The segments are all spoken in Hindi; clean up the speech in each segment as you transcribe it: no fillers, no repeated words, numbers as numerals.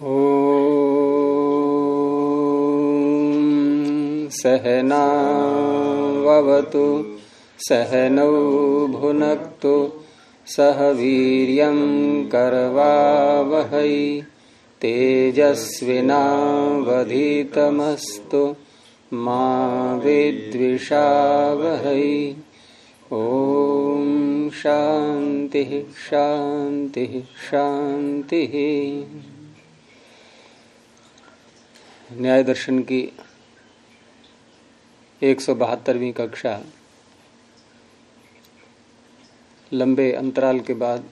ॐ सहनाववतु सहनौ भुनक्तु सह वीर्यं करवावहै तेजस्विनावधीतमस्तु मा विद्विषावहै। ओम शांति शांति शांति। न्याय दर्शन की 172वीं कक्षा लंबे अंतराल के बाद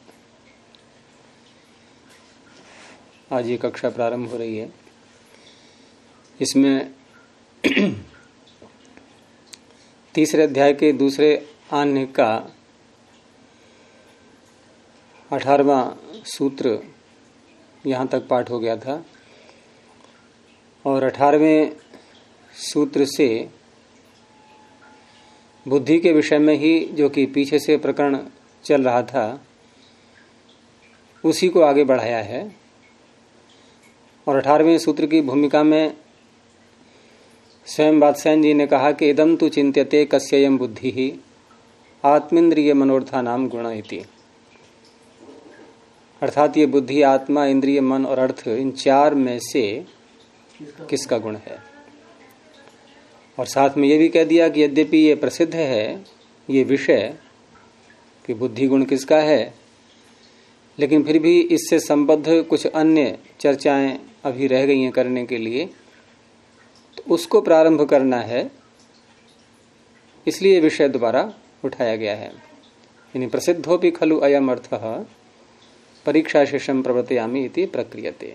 आज ये कक्षा प्रारंभ हो रही है। इसमें तीसरे अध्याय के दूसरे आन्य का 18वां सूत्र यहाँ तक पाठ हो गया था और 18वें सूत्र से बुद्धि के विषय में ही जो कि पीछे से प्रकरण चल रहा था उसी को आगे बढ़ाया है। और 18वें सूत्र की भूमिका में स्वयं वात्स्यायन जी ने कहा कि इदम तु चिंत्यते कस्ययम बुद्धि ही आत्मेन्द्रिय मनोर्था नाम गुण इति। अर्थात ये बुद्धि, आत्मा, इंद्रिय, मन और अर्थ, इन चार में से किसका गुण है। और साथ में ये भी कह दिया कि यद्यपि ये प्रसिद्ध है ये विषय कि बुद्धि गुण किसका है, लेकिन फिर भी इससे संबद्ध कुछ अन्य चर्चाएं अभी रह गई हैं करने के लिए, तो उसको प्रारंभ करना है, इसलिए विषय दोबारा उठाया गया है। यानी प्रसिद्धोपि खलु अयम अर्थः परीक्षा शेषम प्रवर्तयामि इति प्रक्रियते।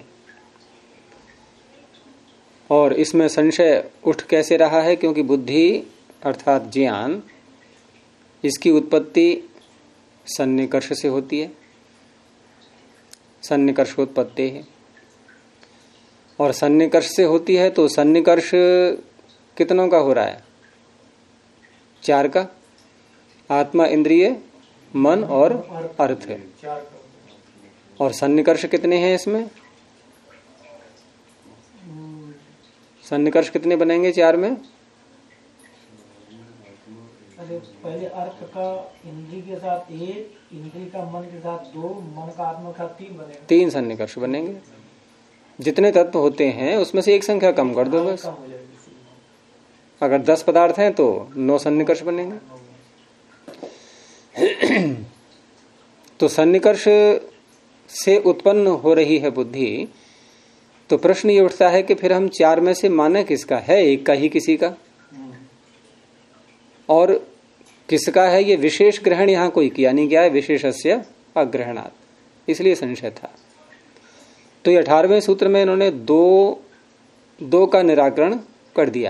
और इसमें संशय उठ कैसे रहा है, क्योंकि बुद्धि अर्थात ज्ञान, इसकी उत्पत्ति सन्निकर्ष से होती है, सन्निकर्षोत्पत्ति है। और सन्निकर्ष से होती है तो सन्निकर्ष कितनों का हो रहा है? चार का, आत्मा, इंद्रिय, मन और अर्थ। और सन्निकर्ष कितने हैं इसमें? सन्निकर्ष कितने बनेंगे चार में? अरे पहले अर्थ का इंद्रिय के साथ एक, इंद्रिय का मन के साथ दो, मन का आत्मा के साथ तीन बनेंगे। तीन सन्निकर्ष बनेंगे। जितने तत्व होते हैं उसमें से एक संख्या कम कर दो बस। अगर 10 पदार्थ हैं तो 9 सन्निकर्ष बनेंगे। तो सन्निकर्ष से उत्पन्न हो रही है बुद्धि। तो प्रश्न ये उठता है कि फिर हम चार में से माने किसका है? एक का ही किसी का, और किसका है ये विशेष ग्रहण यहाँ कोई किया नहीं गया है, विशेषस्य अग्रहणात्, इसलिए संशय था। तो ये 18वें सूत्र में इन्होंने दो का निराकरण कर दिया।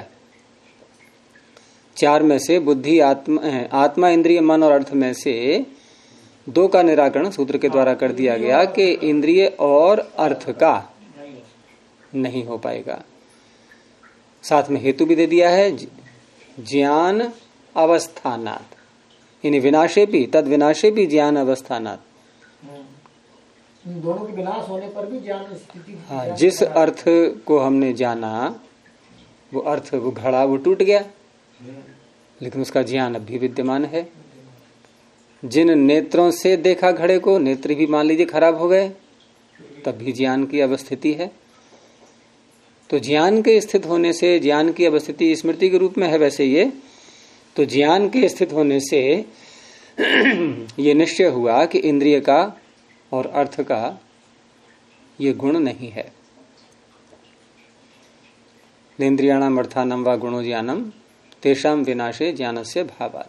चार में से बुद्धि, आत्मा, इंद्रिय, मन और अर्थ में से दो का निराकरण सूत्र के द्वारा कर दिया गया कि इंद्रिय और अर्थ का नहीं हो पाएगा। साथ में हेतु भी दे दिया है, ज्ञान अवस्थानात्, यानी विनाशे भी तद विनाशे भी ज्ञान अवस्थानात्। दोनों के विनाश होने पर भी ज्ञान स्थिति। हाँ, जिस अर्थ को हमने जाना वो अर्थ, वो घड़ा, वो टूट गया, लेकिन उसका ज्ञान अब भी विद्यमान है। जिन नेत्रों से देखा घड़े को, नेत्र भी मान लीजिए खराब हो गए, तब भी ज्ञान की अवस्थिति है। तो ज्ञान के स्थित होने से, ज्ञान की अवस्थिति स्मृति के रूप में है वैसे ये, तो ज्ञान के स्थित होने से ये निश्चय हुआ कि इंद्रिय का और अर्थ का ये गुण नहीं है। इंद्रियाणाम अर्थानाम वा गुणो ज्ञानम तेषाम विनाशे ज्ञानस्य भावात्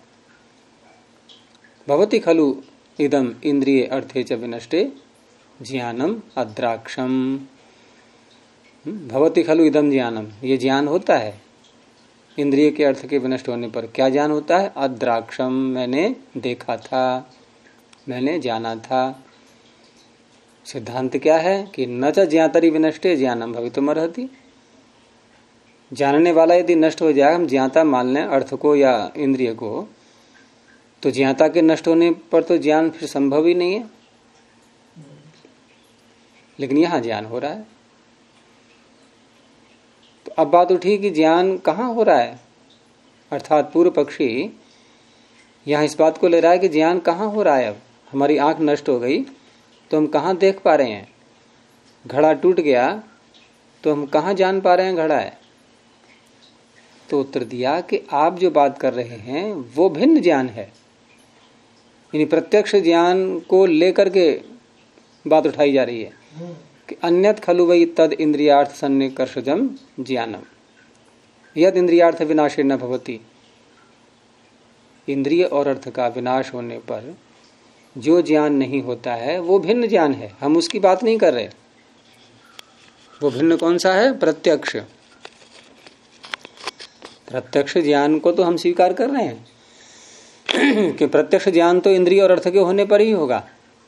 भवति खलु इदम इंद्रिय अर्थे च विनष्टे ज्ञानम अद्राक्षम। भवति खलु इदम ज्ञानम, ये ज्ञान होता है इंद्रिय के अर्थ के विनष्ट होने पर। क्या ज्ञान होता है? अद्राक्षम, मैंने देखा था, मैंने जाना था। सिद्धांत क्या है कि न च ज्ञातरि विनष्टे ज्ञानम भवितुमर्हति। जानने वाला यदि नष्ट हो जाए, हम ज्ञाता मान लें अर्थ को या इंद्रिय को, तो ज्ञाता के नष्ट होने पर तो ज्ञान फिर संभव ही नहीं है। लेकिन यहां ज्ञान हो रहा है, अब बात उठी कि ज्ञान कहाँ हो रहा है, अर्थात पूर्व पक्षी यहाँ इस बात को ले रहा है कि ज्ञान कहाँ हो रहा है। अब हमारी आंख नष्ट हो गई तो हम कहाँ देख पा रहे हैं, घड़ा टूट गया तो हम कहाँ जान पा रहे हैं घड़ा है। तो उत्तर दिया कि आप जो बात कर रहे हैं वो भिन्न ज्ञान है, यानी प्रत्यक्ष ज्ञान को लेकर के बात उठाई जा रही है कि अन्यत खलु वै तद इंद्रियार्थ सन्निकर्षजम ज्ञानम यद इंद्रियार्थ विनाशे न भवति। इंद्रिय और अर्थ का विनाश होने पर जो ज्ञान नहीं होता है वो भिन्न ज्ञान है, हम उसकी बात नहीं कर रहे। वो भिन्न कौन सा है? प्रत्यक्ष। प्रत्यक्ष ज्ञान को तो हम स्वीकार कर रहे हैं कि प्रत्यक्ष ज्ञान तो इंद्रिय और अर्थ के होने पर ही होगा।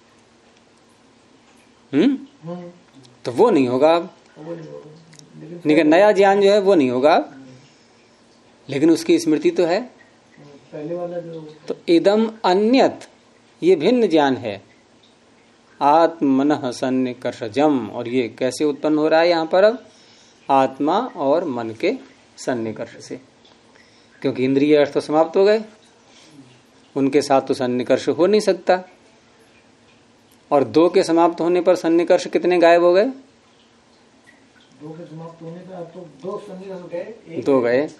तो वो नहीं होगा अब, लेकिन नया ज्ञान जो है वो नहीं होगा अब, लेकिन उसकी स्मृति तो है पहले वाला जो। तो इदम अन्यत, ये भिन्न ज्ञान है। आत्मनः सन्निकर्षजम, और ये कैसे उत्पन्न हो रहा है यहाँ पर? अब आत्मा और मन के सन्निकर्ष से, क्योंकि इंद्रिय अर्थ तो समाप्त हो गए, उनके साथ तो सन्निकर्ष हो नहीं सकता। और दो के समाप्त होने पर सन्निकर्ष कितने गायब हो गए? दो के समाप्त होने पर अब तो दो सन्निकर्ष गए, दो गए।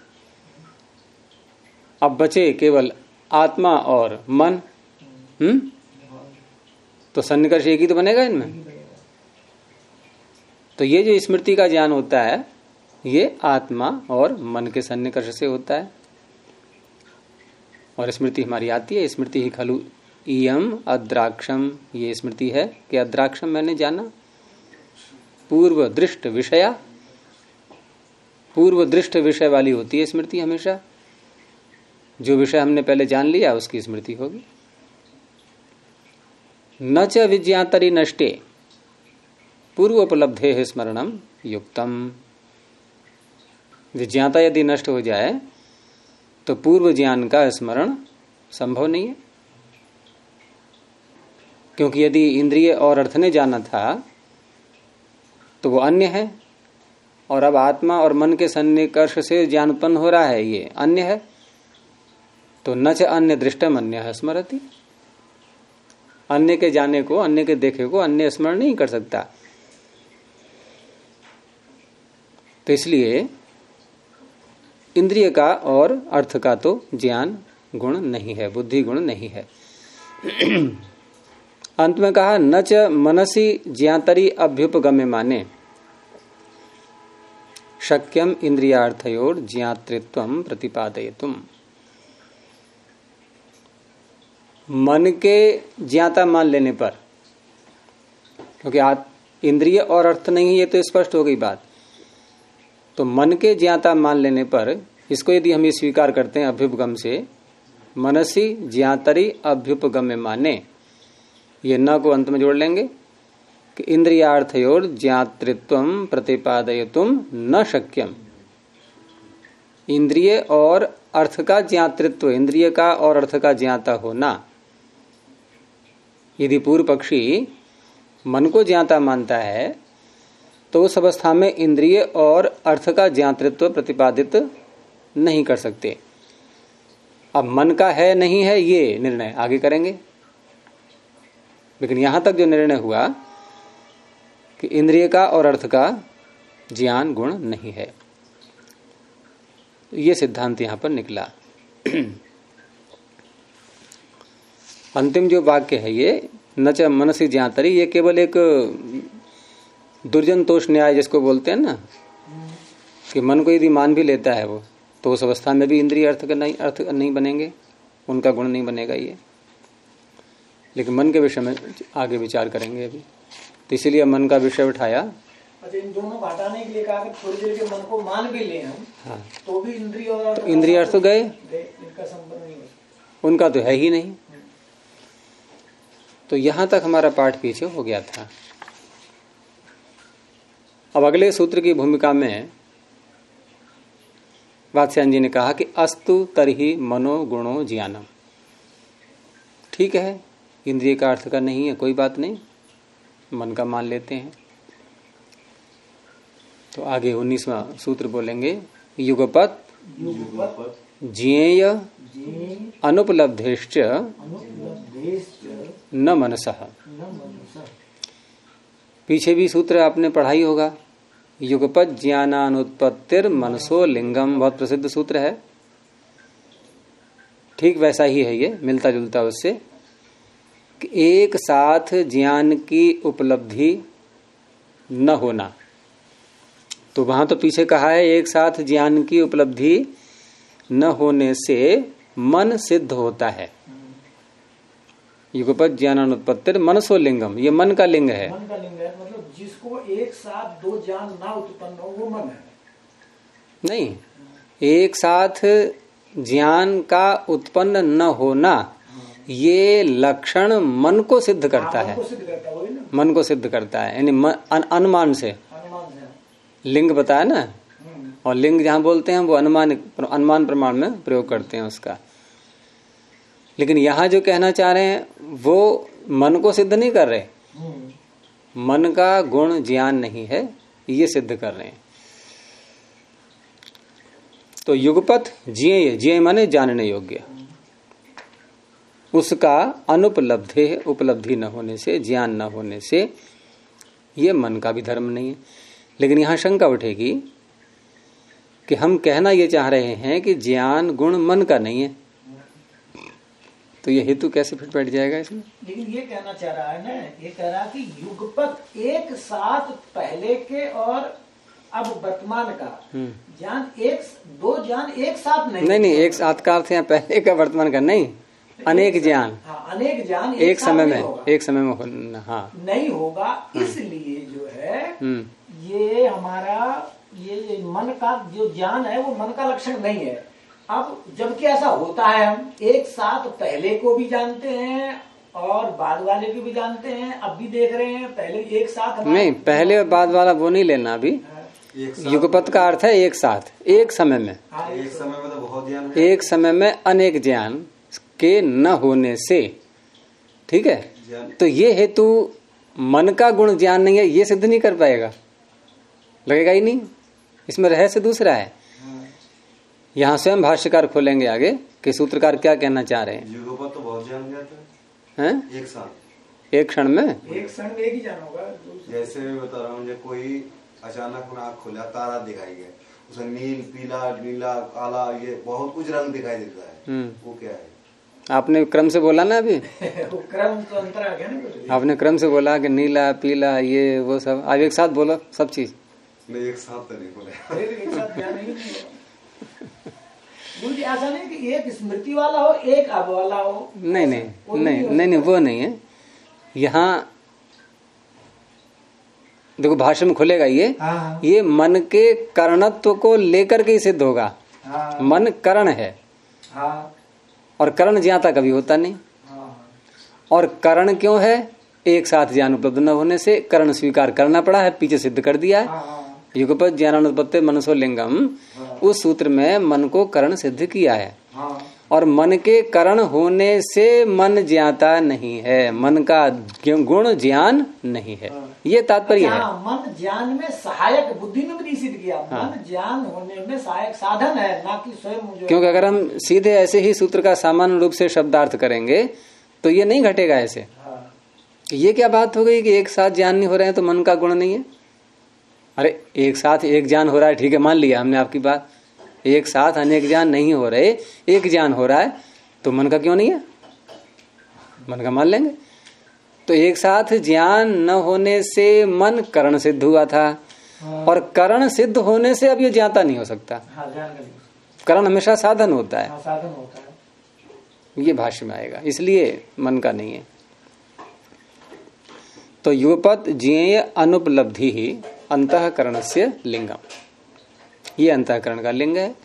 अब बचे केवल आत्मा और मन। तो सन्निकर्ष एक ही तो बनेगा इनमें। तो ये जो स्मृति का ज्ञान होता है ये आत्मा और मन के सन्निकर्ष से होता है। और स्मृति हमारी आती है, स्मृति ही खलु इयम अद्राक्षम, ये स्मृति है कि अद्राक्षम मैंने जाना। पूर्व दृष्ट विषया, पूर्व दृष्ट विषय वाली होती है स्मृति हमेशा। जो विषय हमने पहले जान लिया उसकी स्मृति होगी। न च विज्ञातरि नष्टे पूर्वोपलब्धे है स्मरणम युक्तम। विज्ञाता यदि नष्ट हो जाए तो पूर्व ज्ञान का स्मरण संभव नहीं है, क्योंकि यदि इंद्रिय और अर्थ ने जाना था तो वो अन्य है, और अब आत्मा और मन के सन्निकर्ष से ज्ञान उत्पन्न हो रहा है, ये अन्य है। तो न च अन्य दृष्टम अन्य स्मरति, अन्य के जाने को, अन्य के देखे को अन्य स्मरण नहीं कर सकता। तो इसलिए इंद्रिय का और अर्थ का तो ज्ञान गुण नहीं है, बुद्धि गुण नहीं है। अंत में कहा न च मनसी ज्ञातरी अभ्युपगम्य माने शक्यम इंद्रियार्थयोर ज्ञातृत्वम प्रतिपादयितुम। मन के ज्ञाता मान लेने पर, क्योंकि इंद्रिय और अर्थ नहीं, ये तो स्पष्ट हो गई बात। तो मन के ज्ञाता मान लेने पर इसको यदि हम ये स्वीकार करते हैं अभ्युपगम से, मनसी ज्ञातरी अभ्युपगम्य माने, ये न को अंत में जोड़ लेंगे कि इंद्रियार्थयोर ज्ञातृत्वम प्रतिपादयितुम न शक्यम। इंद्रिय और अर्थ का ज्ञातृत्व, इंद्रिय का और अर्थ का ज्ञाता होना, यदि पूर्व पक्षी मन को ज्ञाता मानता है तो उस अवस्था में इंद्रिय और अर्थ का ज्ञातृत्व प्रतिपादित नहीं कर सकते। अब मन का है नहीं है ये निर्णय आगे करेंगे, लेकिन यहां तक जो निर्णय हुआ कि इंद्रिय का और अर्थ का ज्ञान गुण नहीं है, ये सिद्धांत यहां पर निकला। अंतिम जो वाक्य है ये न च मनसी ज्ञातरी, ये केवल एक दुर्जन तोष न्याय जिसको बोलते हैं ना, कि मन को यदि मान भी लेता है वो, तो उस अवस्था में भी इंद्रिय अर्थ नहीं बनेंगे, उनका गुण नहीं बनेगा ये। लेकिन मन के विषय में आगे विचार करेंगे अभी, तो इसीलिए मन का विषय उठाया। अच्छा, इन दोनों को हटाने के लिए कहा कि थोड़ी देर के मन को मान भी ले हम, हाँ, तो भी इंद्रिय और इंद्रिय अर्थ तो गए, इनका संबंध नहीं है, उनका तो है ही नहीं। तो यहां तक हमारा पाठ पीछे हो गया था। अब अगले सूत्र की भूमिका में वात्स्यायन जी ने कहा कि अस्तु तरहि मनोगुणो ज्ञानम। ठीक है, इंद्रिय का अर्थ का नहीं है, कोई बात नहीं, मन का मान लेते हैं। तो आगे 19वां सूत्र बोलेंगे, युगपत युगपत ज्ञेय ज्ञेय अनुपलब्धेश्च अनुपलब्धेश्च न मनसः। न मनसः। पीछे भी सूत्र आपने पढ़ाई होगा, युगपत ज्ञानानुत्पत्तिर मनसो लिंगम, बहुत प्रसिद्ध सूत्र है। ठीक वैसा ही है ये, मिलता जुलता उससे, कि एक साथ ज्ञान की उपलब्धि न होना। तो वहां तो पीछे कहा है एक साथ ज्ञान की उपलब्धि न होने से मन सिद्ध होता है। युगपत ज्ञानानुत्पत्तिर मनसो लिंगम, ये मन का लिंग है। मन का लिंग है, मतलब जिसको एक साथ दो ज्ञान ना उत्पन्न हो वो मन है। नहीं, एक साथ ज्ञान का उत्पन्न न होना ये लक्षण मन को सिद्ध करता है। मन को सिद्ध करता है, वही ना, मन को सिद्ध करता है, यानी अनुमान से। अनुमान से लिंग बताया ना, और लिंग जहां बोलते हैं वो अनुमान प्रमाण में प्रयोग करते हैं उसका। लेकिन यहां जो कहना चाह रहे हैं वो मन को सिद्ध नहीं कर रहे, मन का गुण ज्ञान नहीं है, ये सिद्ध कर रहे हैं। तो युगपत ज्ञेय, ज्ञेय माने जानने योग्य, उसका अनुपलब्धि, उपलब्धि न होने से, ज्ञान न होने से, ये मन का भी धर्म नहीं है। लेकिन यहां शंका उठेगी कि हम कहना ये चाह रहे हैं कि ज्ञान गुण मन का नहीं है, तो ये हेतु कैसे फिट बैठ जाएगा इसमें? लेकिन ये कहना चाह रहा है ना, ये कह रहा है कि युगपत एक साथ पहले के और अब वर्तमान का ज्ञान, एक दो ज्ञान एक साथ नहीं, एक साथ का अर्थ है पहले का वर्तमान का नहीं, अनेक ज्ञान, अनेक ज्ञान एक समय में, एक समय में नहीं होगा। इसलिए जो है ये हमारा ये मन का जो ज्ञान है वो मन का लक्षण नहीं है। अब जबकि ऐसा होता है, हम एक साथ पहले को भी जानते हैं और बाद वाले को भी जानते हैं, अब भी देख रहे हैं, पहले एक साथ नहीं, पहले और बाद वाला वो नहीं लेना अभी। युगपत का अर्थ है एक साथ, एक समय में, एक समय में तो बहुत ज्ञान है, एक समय में अनेक ज्ञान के न होने से, ठीक है। तो ये हेतु मन का गुण ज्ञान नहीं है, ये सिद्ध नहीं कर पाएगा, लगेगा ही नहीं। इसमें रहस्य दूसरा है। यहाँ स्वयं भाष्यकार खोलेंगे आगे कि सूत्रकार क्या कहना चाह रहे हैं। युगपत तो बहुत ज्ञान जाता है, एक साथ, एक क्षण में, एक क्षण में एक ही ज्ञान होगा। जैसे मैं बता रहा हूँ, जब कोई अचानक आँख खोला, तारा दिखाई गया, उसे नील, पीला, नीला, काला, ये बहुत कुछ रंग दिखाई देता है, वो क्या है? आपने क्रम से बोला ना अभी क्रम तो अंतर आ गया ना, आपने क्रम से बोला कि नीला, पीला, ये वो सब, अब एक साथ बोलो सब चीज। नहीं, एक साथ तो नहीं बोला, एक साथ ज्ञान नहीं मुझे ऐसा नहीं कि एक स्मृति वाला हो, एक अब वाला हो, नहीं नहीं, वो नहीं है। यहाँ देखो भाष्य में खुलेगा ये मन के करणत्व को लेकर के ही सिद्ध होगा। मन करण है, और करण ज्ञाता कभी होता नहीं। और करण क्यों है? एक साथ ज्ञान उपलब्ध न होने से करण स्वीकार करना पड़ा है, पीछे सिद्ध कर दिया है। युगपत ज्ञानानुत्पत्ति मनसो लिंगम, उस सूत्र में मन को करण सिद्ध किया है। और मन के करण होने से मन ज्ञाता नहीं है, मन का गुण ज्ञान नहीं है, ये तात्पर्य है। मन ज्ञान में सहायक, बुद्धि में भी सिद्ध किया, मन ज्ञान होने में सहायक साधन है, ना कि स्वयं। क्योंकि अगर हम सीधे ऐसे ही सूत्र का सामान्य रूप से शब्दार्थ करेंगे तो ये नहीं घटेगा ऐसे। ये क्या बात हो गई कि एक साथ ज्ञान नहीं हो रहे हैं तो मन का गुण नहीं है? अरे एक साथ एक ज्ञान हो रहा है, ठीक है, मान लिया हमने आपकी बात। एक साथ अनेक ज्ञान नहीं हो रहे, एक ज्ञान हो रहा है, तो मन का क्यों नहीं है? मन का मान लेंगे। तो एक साथ ज्ञान न होने से मन करण सिद्ध हुआ था, और करण सिद्ध होने से अब ये ज्ञाता नहीं हो सकता। करण हमेशा साधन होता है, साधन होता है। ये भाष्य में आएगा, इसलिए मन का नहीं है। तो युगपत ज्ञेय अनुपलब्धि ही अंतःकरण से लिंगम, ये अंतःकरण का लिंग है।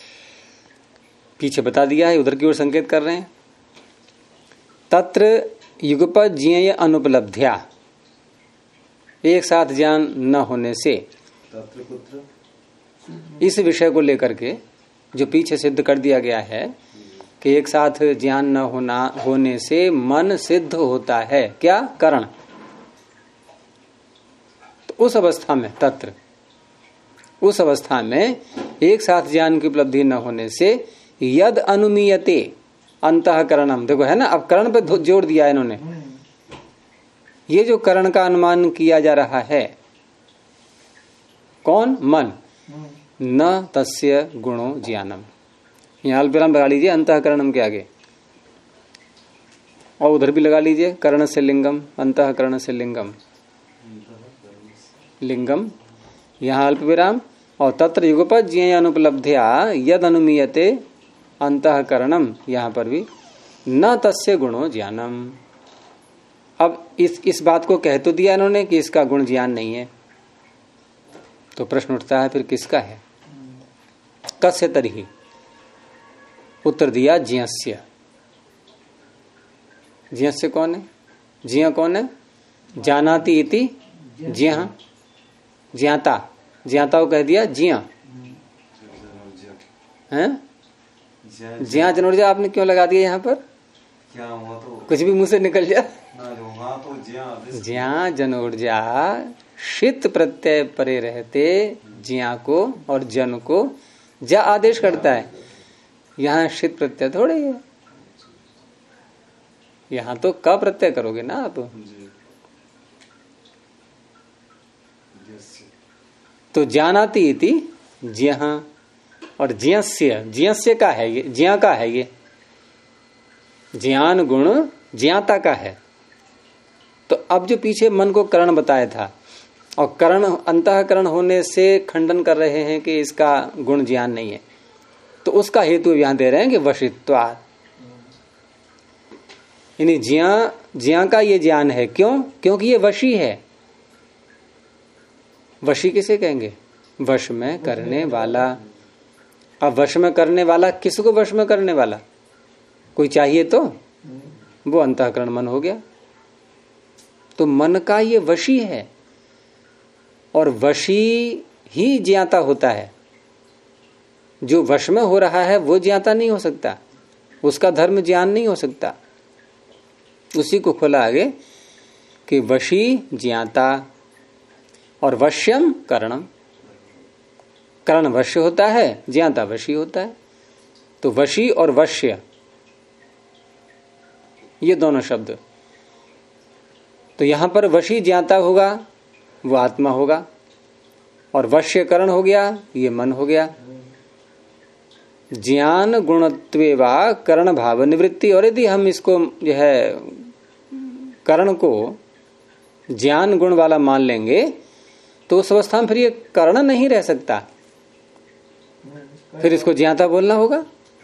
पीछे बता दिया है, उधर की ओर संकेत कर रहे हैं। तत्र युगपत ज्ञेय अनुपलब्ध्या, एक साथ ज्ञान न होने से, तत्र कुत्र, इस विषय को लेकर के जो पीछे सिद्ध कर दिया गया है कि एक साथ ज्ञान न होने से मन सिद्ध होता है, क्या? करण। तो उस अवस्था में तत्र उस अवस्था में एक साथ ज्ञान की उपलब्धि न होने से यद अनुमीयते अंतःकरणम, देखो है ना, अब करण पे जोड़ दिया है इन्होंने। ये जो करण का अनुमान किया जा रहा है, कौन? मन। न तस्य गुणो ज्ञानम, यहां अल्पविराम लगा लीजिए अंतःकरणम के आगे, और उधर भी लगा लीजिए कर्ण से लिंगम, अंतःकरण से लिंगम, लिंगम, यहाँ अल्पविराम, और तत्र युगपद ज्ञेय अनुपलब्ध्या यद अनुमीयते अंतःकरणम, यहाँ पर भी न तस्य गुणो ज्ञानम। अब इस बात को कह तो दिया इन्होंने कि इसका गुण ज्ञान नहीं है, तो प्रश्न उठता है फिर किसका है? कस्य तर्हि? उत्तर दिया ज्ञस्य। ज्ञस्य कौन है? ज्ञ कौन है? जानाति इति ज्ञ, ज्ञाता, ज्ञाता को कह दिया ज्ञ है। ज्ञ जनोर्जा आपने क्यों लगा दिया यहाँ पर? क्या हुआ तो कुछ भी मुंह से निकल जाए। तो ज्ञ जनोर्जा षित प्रत्यय परे रहते ज्ञ को और जन को जा आदेश करता है। यहाँ षित प्रत्यय थोड़े है, यहाँ तो क प्रत्यय करोगे ना आप। तो जानाति इति ज्ञ, और ज्ञस्य, ज्ञस्य का है ये, ज्ञ का है ये, ज्ञान गुण ज्ञाता का है। तो अब जो पीछे मन को करण बताया था, और करण अंतःकरण होने से खंडन कर रहे हैं कि इसका गुण ज्ञान नहीं है, तो उसका हेतु यहां दे रहे हैं कि वशित्वात्, यानी ज्ञ का ये ज्ञान है। क्यों? क्योंकि ये वशी है। वशी किसे कहेंगे? वश में करने वाला। अब वश में करने वाला, किसको वश में करने वाला? कोई चाहिए तो वो अंतःकरण मन हो गया। तो मन का ये वशी है, और वशी ही ज्ञाता होता है। जो वश में हो रहा है वो ज्ञाता नहीं हो सकता, उसका धर्म ज्ञान नहीं हो सकता। उसी को खोला आगे कि वशी ज्ञाता और वश्यम करणम। करण वश्य होता है, ज्ञाता वशी होता है। तो वशी और वश्य ये दोनों शब्द, तो यहां पर वशी ज्ञाता होगा, वो आत्मा होगा, और वश्य करण हो गया, ये मन हो गया। ज्ञान गुणत्वे वा करण भाव निवृत्ति। और यदि हम इसको जो है करण को ज्ञान गुण वाला मान लेंगे तो उस अवस्था में फिर ये कर्ण नहीं रह सकता, फिर इसको ज्ञाता बोलना होगा,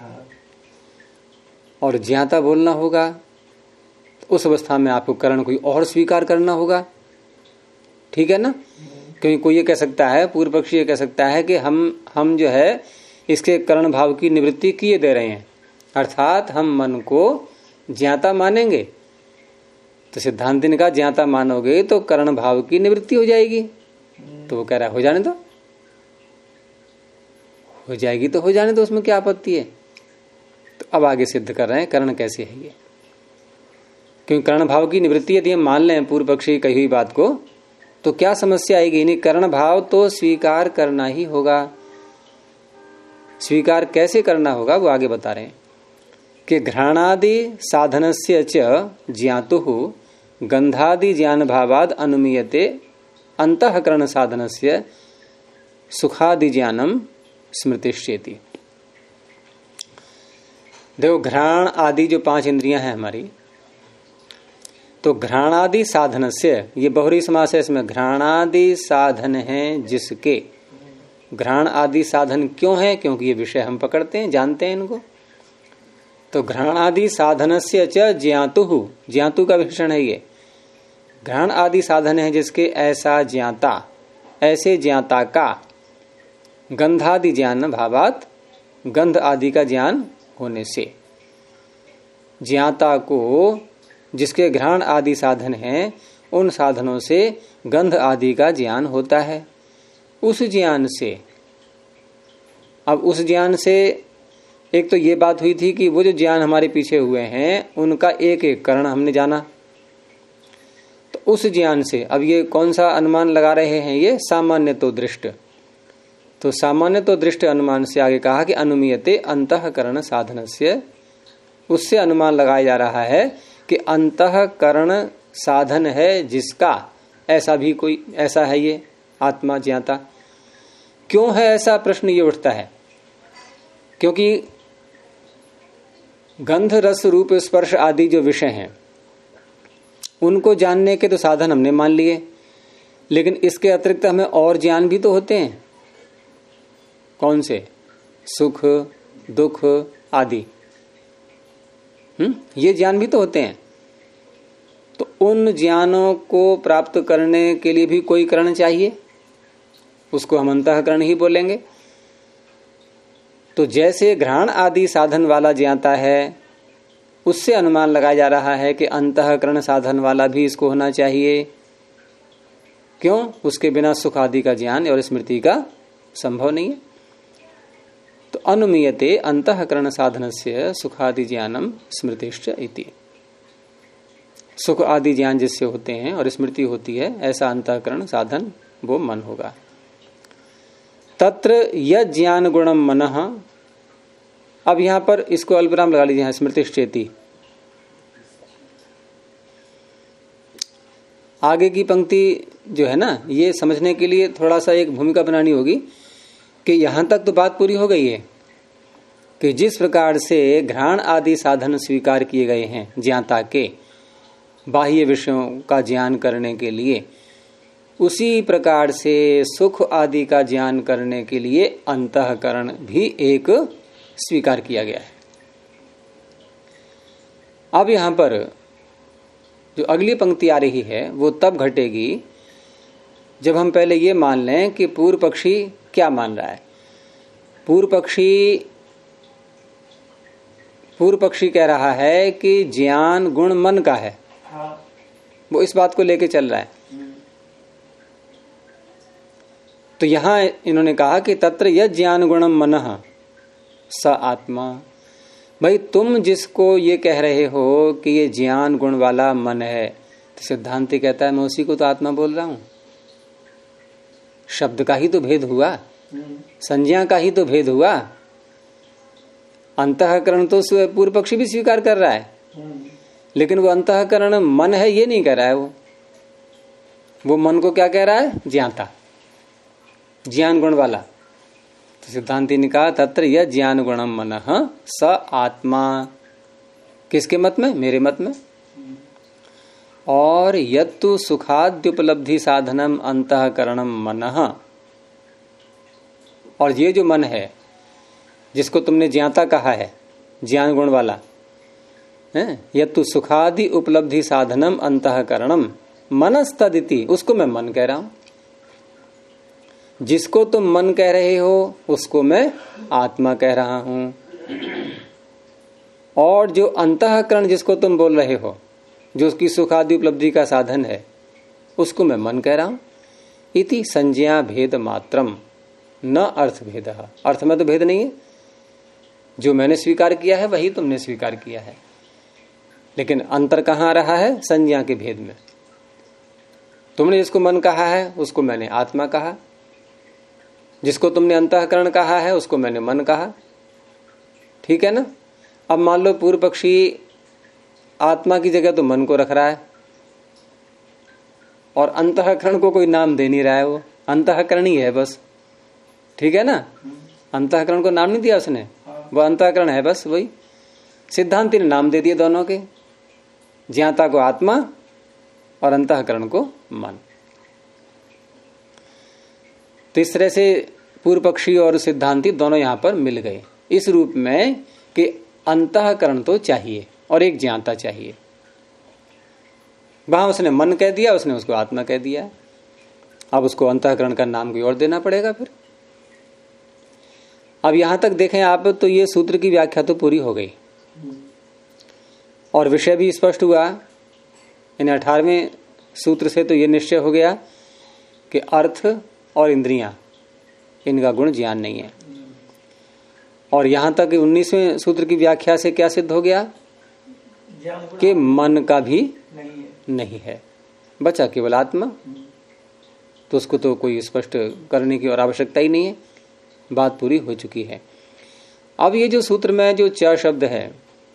और ज्ञाता बोलना होगा तो उस अवस्था में आपको कर्ण कोई और स्वीकार करना होगा। ठीक है ना? क्योंकि कोई ये कह सकता है, पूर्व पक्षी ये कह सकता है कि हम जो है इसके कर्ण भाव की निवृत्ति किए दे रहे हैं, अर्थात हम मन को ज्ञाता मानेंगे। तो सिद्धांत ने कहा ज्ञाता मानोगे तो कर्ण भाव की निवृत्ति हो जाएगी। तो वो कह रहा है हो जाने दो, हो जाएगी तो हो जाने दो, उसमें क्या आपत्ति है? तो अब आगे सिद्ध कर रहे हैं कर्ण कैसे है ये। क्योंकि कर्ण भाव की निवृत्ति यदि हम मान लें पूर्व पक्षी कही हुई बात को, तो क्या समस्या आएगी? नहीं, कर्ण भाव तो स्वीकार करना ही होगा। स्वीकार कैसे करना होगा वो आगे बता रहे हैं कि घ्राणादि साधनस्य च ज्ञातुः गंधादि ज्ञान भावाद अनुमीयते अंतःकरण साधनस्य सुखादि ज्ञानम स्मृतिश्चेति। देखो, घ्राण आदि जो 5 इंद्रियां हैं हमारी, तो घ्राणादि साधनस्य, ये बहुरी समास है इसमें। घ्राणादि साधन है जिसके, घ्राण आदि साधन क्यों है? क्योंकि ये विषय हम पकड़ते हैं, जानते हैं इनको। तो घ्राण आदि साधनस्य च ज्ञातुः, ज्ञातु का विशेषण है ये। घ्राण आदि साधन है जिसके, ऐसा ज्ञाता, ऐसे ज्ञाता का गंधादि ज्ञान भावात, गंध आदि का ज्ञान होने से। ज्ञाता को जिसके घ्राण आदि साधन हैं, उन साधनों से गंध आदि का ज्ञान होता है। उस ज्ञान से, अब उस ज्ञान से एक तो ये बात हुई थी कि वो जो ज्ञान हमारे पीछे हुए हैं उनका एक एक करण हमने जाना। तो उस ज्ञान से अब ये कौन सा अनुमान लगा रहे हैं? ये सामान्य तो दृष्ट, तो सामान्य तो दृष्ट अनुमान से आगे कहा कि अनुमीयते अंतःकरण साधनस्य, उससे अनुमान लगाया जा रहा है कि अंतःकरण साधन है जिसका, ऐसा भी कोई ऐसा है ये आत्मा ज्ञाता। क्यों है ऐसा प्रश्न ये उठता है, क्योंकि गंध रस रूप स्पर्श आदि जो विषय हैं उनको जानने के तो साधन हमने मान लिए, लेकिन इसके अतिरिक्त हमें और ज्ञान भी तो होते हैं। कौन से? सुख दुख आदि, ये ज्ञान भी तो होते हैं। तो उन ज्ञानों को प्राप्त करने के लिए भी कोई करण चाहिए, उसको हम अंतःकरण ही बोलेंगे। तो जैसे घ्राण आदि साधन वाला ज्ञाता है, उससे अनुमान लगाया जा रहा है कि अंतःकरण साधन वाला भी इसको होना चाहिए। क्यों? उसके बिना सुख आदि का ज्ञान और स्मृति का संभव नहीं है। तो अनुमीयते अंतःकरण साधनस्य सुखादि ज्ञानम स्मृतिश्च इति। सुख आदि ज्ञान जिससे होते हैं और स्मृति होती है, ऐसा अंतःकरण साधन वो मन होगा। तत्र यज्ञान ज्ञान गुणम मनः। अब यहां पर इसको अल्पविराम लगा लीजिए, स्मृतिश्चेति। आगे की पंक्ति जो है ना, ये समझने के लिए थोड़ा सा एक भूमिका बनानी होगी कि यहां तक तो बात पूरी हो गई है कि जिस प्रकार से घ्राण आदि साधन स्वीकार किए गए हैं ज्ञाता के बाह्य विषयों का ज्ञान करने के लिए, उसी प्रकार से सुख आदि का ज्ञान करने के लिए अंतःकरण भी एक स्वीकार किया गया है। अब यहां पर जो अगली पंक्ति आ रही है वो तब घटेगी जब हम पहले ये मान लें कि पूर्व पक्षी क्या मान रहा है। पूर्व पक्षी कह रहा है कि ज्ञान गुण मन का है, वो इस बात को लेके चल रहा है। तो यहां इन्होंने कहा कि तत्र यज्ञान ज्ञान गुणम मनः स आत्मा। भाई तुम जिसको ये कह रहे हो कि ये ज्ञान गुण वाला मन है, तो सिद्धांति कहता है मैं उसी को तो आत्मा बोल रहा हूं। शब्द का ही तो भेद हुआ, संज्ञा का ही तो भेद हुआ। अंतःकरण तो पूर्व पक्षी भी स्वीकार कर रहा है, लेकिन वो अंतःकरण मन है ये नहीं कह रहा है। वो मन को क्या कह रहा है? ज्ञाता, ज्ञान गुण वाला। तो सिद्धांति ने कहा तत्र यह ज्ञान गुणम मनः स आत्मा। किसके मत में? मेरे मत में। और यत्तु सुखाद्युपलब्धि साधनम अंतःकरणम मनः, और ये जो मन है जिसको तुमने ज्ञाता कहा है, ज्ञान गुण वाला है, यत्तु सुखादि उपलब्धि साधनम अंतःकरणम मनस्तदिति, उसको मैं मन कह रहा हूं। जिसको तुम मन कह रहे हो उसको मैं आत्मा कह रहा हूं। और जो अंतःकरण जिसको तुम बोल रहे हो, जो उसकी सुख आदि उपलब्धि का साधन है, उसको मैं मन कह रहा हूं। इति संज्ञा भेद मात्रम न अर्थ भेद। अर्थ में तो भेद नहीं है, जो मैंने स्वीकार किया है वही तुमने स्वीकार किया है, लेकिन अंतर कहाँ रहा है? संज्ञा के भेद में। तुमने जिसको मन कहा है उसको मैंने आत्मा कहा, जिसको तुमने अंतःकरण कहा है उसको मैंने मन कहा। ठीक है ना? अब मान लो पूर्व पक्षी आत्मा की जगह तो मन को रख रहा है और अंतःकरण को कोई नाम दे नहीं रहा है, वो अंतःकरण ही है बस। ठीक है ना? अंतःकरण को नाम नहीं दिया उसने, वो अंतःकरण है बस वही। सिद्धांति ने नाम दे दिए दोनों के, ज्ञाता को आत्मा और अंतःकरण को मन। तो इस तरह से पूर्व पक्षी और सिद्धांति दोनों यहां पर मिल गए इस रूप में कि अंतःकरण तो चाहिए और एक ज्ञाता चाहिए। वहां उसने मन कह दिया, उसने उसको आत्मा कह दिया। अब उसको अंतःकरण का नाम कोई और देना पड़ेगा फिर। अब यहां तक देखें आप तो ये सूत्र की व्याख्या तो पूरी हो गई और विषय भी स्पष्ट हुआ। इन 18वें सूत्र से तो ये निश्चय हो गया कि अर्थ और इंद्रियां, इनका गुण ज्ञान नहीं है। और यहां तक 19वें सूत्र की व्याख्या से क्या सिद्ध हो गया कि मन का भी नहीं है, बचा केवल आत्मा। तो उसको तो कोई स्पष्ट करने की और आवश्यकता ही नहीं है। बात पूरी हो चुकी है। अब ये जो सूत्र में जो च शब्द है,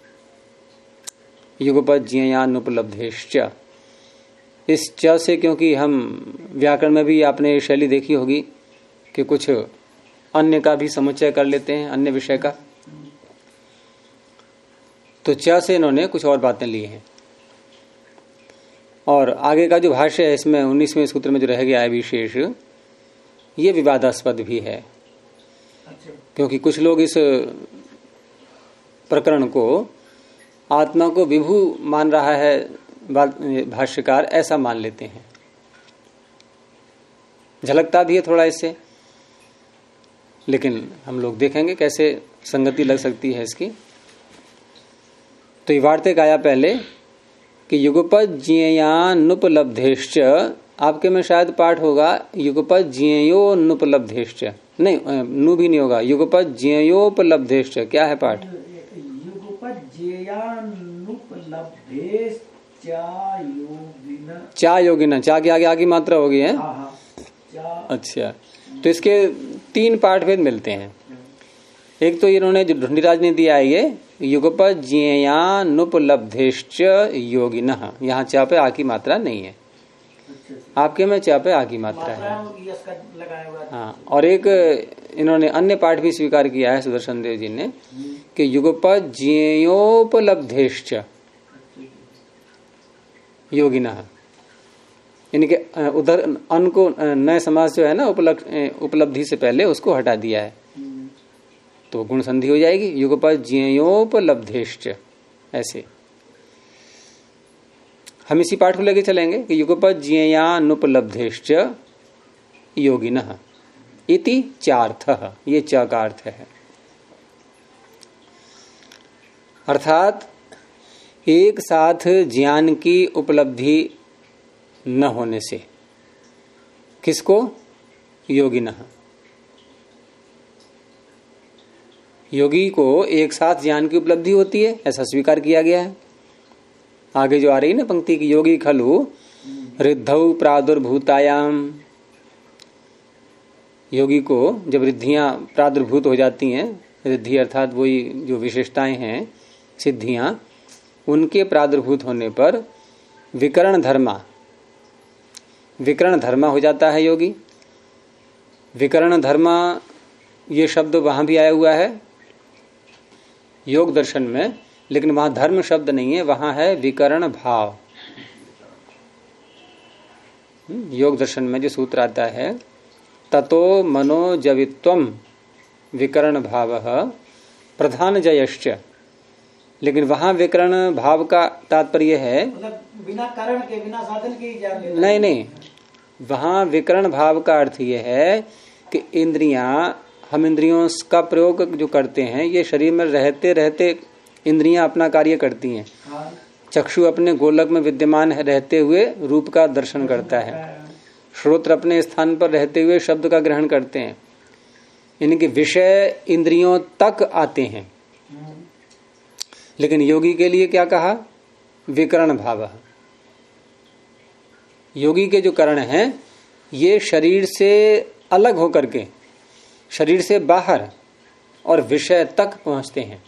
युगपद ज्ञेयानुपलब्धेश्च, इस च से, क्योंकि हम व्याकरण में भी आपने शैली देखी होगी कि कुछ अन्य का भी समुच्चय कर लेते हैं, अन्य विषय का, तो च से इन्होंने कुछ और बातें ली हैं। और आगे का जो भाष्य है इसमें 19वें सूत्र में जो रह गया है विशेष, ये विवादास्पद भी है। क्योंकि कुछ लोग इस प्रकरण को आत्मा को विभू मान रहा है भाष्यकार, ऐसा मान लेते हैं। झलकता भी है थोड़ा इससे, लेकिन हम लोग देखेंगे कैसे संगति लग सकती है इसकी। तो ये वार्तिक आया पहले कि युगपद ज्ञेयानुपलब्धेश्च, आपके में शायद पाठ होगा युगपद ज्ञेयोनुपलब्धेश्च, नहीं नु भी नहीं होगा, युगपद ज्ञेयोपलब्धेश्च। क्या है पाठ? युगपद ज्ञेयानुपलब्धेश्च चा योगिना, चा के आगे आगे मात्रा होगी है। अच्छा, तो इसके 3 पाठ भेद मिलते हैं। एक तो इन्होंने जो ढूंढीराज ने दिया है ये युगपद ज्ञेयानुपलब्धेश्च योगिनः, यहाँ चा पे आ की मात्रा नहीं है, आपके में चा पे आ की मात्रा है। हाँ, और एक इन्होंने अन्य पाठ भी स्वीकार किया है सुदर्शन देव जी ने कि युगपद ज्ञेयोपलब्धेश्च योगिनः, इनके उधर अन को नए समास जो है ना उपलब्धि से पहले उसको हटा दिया है, तो गुण संधि हो जाएगी, युगपद ज्ञेयोपलब्धेश्च। ऐसे हम इसी पाठ को लेके चलेंगे कि युगपद ज्ञेयानुपलब्धेश्च योगिनः इति चार्थः, ये च का अर्थ है। अर्थात एक साथ ज्ञान की उपलब्धि न होने से, किसको? योगिनः, योगी को एक साथ ज्ञान की उपलब्धि होती है, ऐसा स्वीकार किया गया है। आगे जो आ रही है ना पंक्ति की, योगी खलु रिद्धौ प्रादुर्भूतायाम, योगी को जब रिद्धियां प्रादुर्भूत हो जाती हैं, रिद्धि अर्थात वही जो विशेषताएं हैं, सिद्धियां, उनके प्रादुर्भूत होने पर विकरण धर्मा हो जाता है योगी। विकरण धर्मा ये शब्द वहां भी आया हुआ है योग दर्शन में, लेकिन वहां धर्म शब्द नहीं है, वहां है विकरण भाव। योग दर्शन में जो सूत्र आता है ततो मनोजवित्वम विकरण भावः प्रधान जयश्च, लेकिन वहां विकरण भाव का तात्पर्य है मतलब बिना कारण के, बिना साधन के ही जान लेना। नहीं, वहां विकरण भाव का अर्थ यह है कि इंद्रियां, हम इंद्रियों का प्रयोग जो करते हैं, ये शरीर में रहते रहते इंद्रियां अपना कार्य करती हैं। चक्षु अपने गोलक में विद्यमान रहते हुए रूप का दर्शन करता है, श्रोत्र अपने स्थान पर रहते हुए शब्द का ग्रहण करते हैं, इनके विषय इंद्रियों तक आते हैं। लेकिन योगी के लिए क्या कहा? विकरण भाव। योगी के जो करण हैं ये शरीर से अलग होकर के, शरीर से बाहर और विषय तक पहुंचते हैं।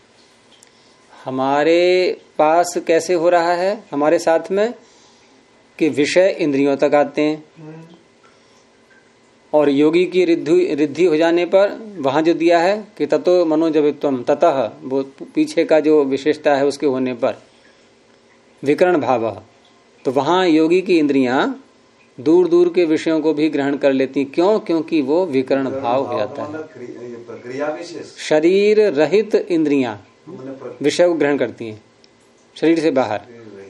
हमारे पास कैसे हो रहा है हमारे साथ में कि विषय इंद्रियों तक आते हैं, और योगी की रिद्धि हो जाने पर वहां जो दिया है कि ततो मनोजवित्वम, ततः वो पीछे का जो विशेषता है उसके होने पर विकरण भाव, तो वहां योगी की इंद्रियां दूर दूर के विषयों को भी ग्रहण कर लेती। क्यों? क्योंकि वो विकरण भाव हो जाता है। शरीर रहित इंद्रियां विषय को ग्रहण करती हैं शरीर से बाहर।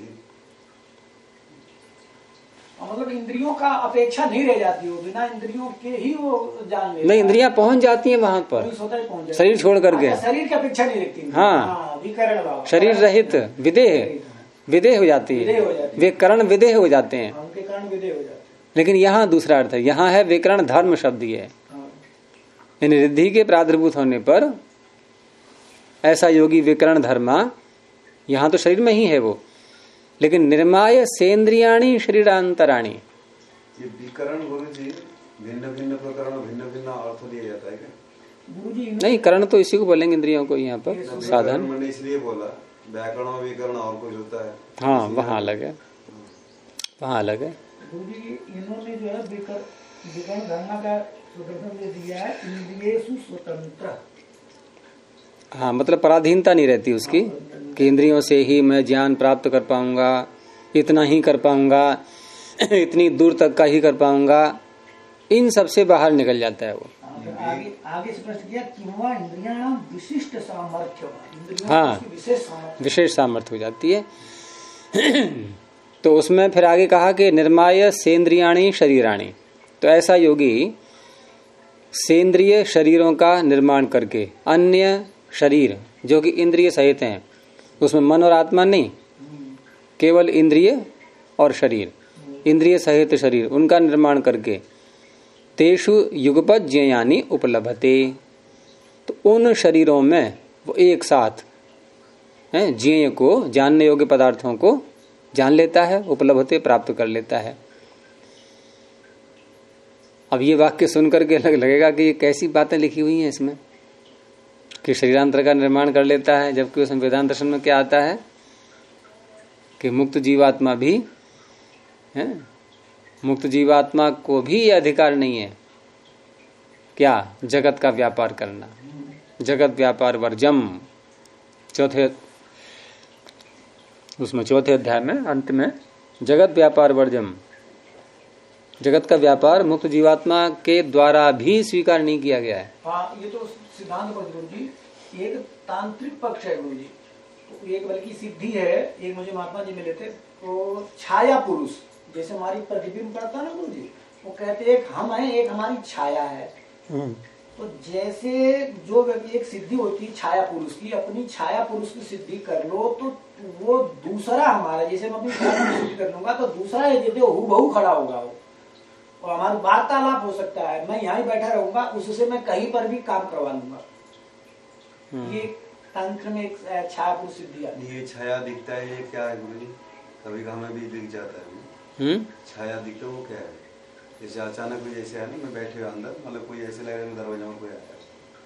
मतलब इंद्रियों का अपेक्षा नहीं रह जाती, वो बिना इंद्रियों के ही वो जान लेता। नहीं, इंद्रियां पहुंच जाती हैं वहां पर, शरीर छोड़ करके। शरीर की अपेक्षा नहीं रखती। हाँ, विकरण भाव, शरीर रहित विदेह हो जाती है, वे करण विदेह हो जाते हैं। उनके करण विदेह हो जाते हैं। लेकिन यहाँ दूसरा अर्थ है, यहाँ है विकरण धर्म शब्द ये है, यानी रिद्धि के प्रादुर्भूत होने पर ऐसा योगी विकरण धर्मा, यहाँ तो शरीर में ही है वो, लेकिन निर्माय सेन्द्रियाणी शरीरांतराणी। ये विकरण गुरु जी भिन्न भिन्न प्रकरण भिन्न भिन्न अर्थ दिया जाता है क्या? गुरुजी नहीं, करण तो इसी को बोलेंगे इंद्रियों को यहाँ पर, साधन। मैंने इसलिए बोला व्याकरण विकरण और कुछ होता है। हाँ, वहाँ अलग है, वहाँ अलग है। गुरुजी इन्होंने जो है विकरण धर्म का सुदर्शन दे दिया है, इंद्रियेषु स्वतंत्र। हाँ, मतलब पराधीनता नहीं रहती उसकी कि इंद्रियों से ही मैं ज्ञान प्राप्त कर पाऊंगा, इतना ही कर पाऊंगा, इतनी दूर तक का ही कर पाऊंगा, इन सब से बाहर निकल जाता है वो। आगे स्पष्ट किया कि वह इंद्रियां विशिष्ट सामर्थ्य, हाँ, विशेष सामर्थ्य हो जाती है। तो उसमें फिर आगे कहा कि निर्माय सेंद्रियाणी शरीराणी। तो ऐसा योगी सेंद्रिय शरीरों का निर्माण करके अन्य शरीर जो कि इंद्रिय सहित हैं, उसमें मन और आत्मा नहीं, केवल इंद्रिय और शरीर, इंद्रिय सहित शरीर, उनका निर्माण करके तेषु युगपत ज्ञेयानि उपलभते। तो उन शरीरों में वो एक साथ ज्ञेय को, जानने योग्य पदार्थों को जान लेता है, उपलभते प्राप्त कर लेता है। अब ये वाक्य सुन करके लगेगा कि ये कैसी बातें लिखी हुई हैं इसमें कि शरीरांतर का निर्माण कर लेता है, जबकि उसमें वेदांत दर्शन में क्या आता है कि मुक्त जीवात्मा भी है, मुक्त जीवात्मा को भी ये अधिकार नहीं है क्या, जगत का व्यापार करना। जगत व्यापार वर्जम, चौथे अध्याय में अंत में जगत व्यापार वर्जम, जगत का व्यापार मुक्त जीवात्मा के द्वारा भी स्वीकार नहीं किया गया है। हाँ, ये तो सिद्धांत पर गुरु जी एक तांत्रिक पक्ष है गुरु जी, तो एक बल्कि सिद्धि है। एक मुझे महात्मा जी मिले थे, तो छाया पुरुष जैसे हमारी प्रतिबिंब पड़ता है ना गुरु जी, वो कहते एक हम है, एक हमारी छाया है। तो जैसे जो व्यक्ति एक सिद्धि होती है छाया पुरुष की, अपनी छाया पुरुष की सिद्धि कर लो तो वो दूसरा हमारा, जैसे मैं अपनी छाया की सिद्धि कर लूंगा तो दूसरा जैसे हूबहू खड़ा होगा वो, और हमारा वार्तालाप हो सकता है। मैं यहाँ ही बैठा रहूंगा, उससे मैं कहीं पर भी काम करवा लूंगा। ये तंत्र में एक छाया पुरुष सिद्धि आती है। ये छाया दिखता है, ये क्या है गुरु जी? कभी हमें भी दिख जाता है। छाया दिखता है, वो क्या है? जैसे अचानक कोई जैसे है ना, मैं बैठे हुए अंदर, मतलब कोई ऐसे लग रहा है दरवाजा में कोई आया,